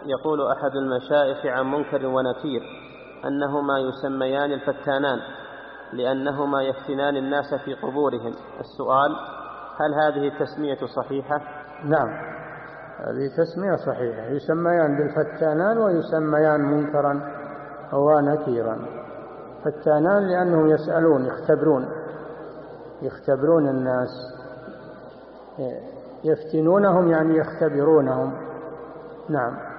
يقول أحد المشايخ عن منكر ونكير أنهما يسميان الفتانان لأنهما يفتنان الناس في قبورهم. السؤال: هل هذه التسمية صحيحة؟ نعم، هذه تسمية صحيحة، يسميان بالفتانان ويسميان منكرا ونكيرا. فتانان لأنهم يسألون يختبرون الناس، يفتنونهم يعني يختبرونهم. نعم.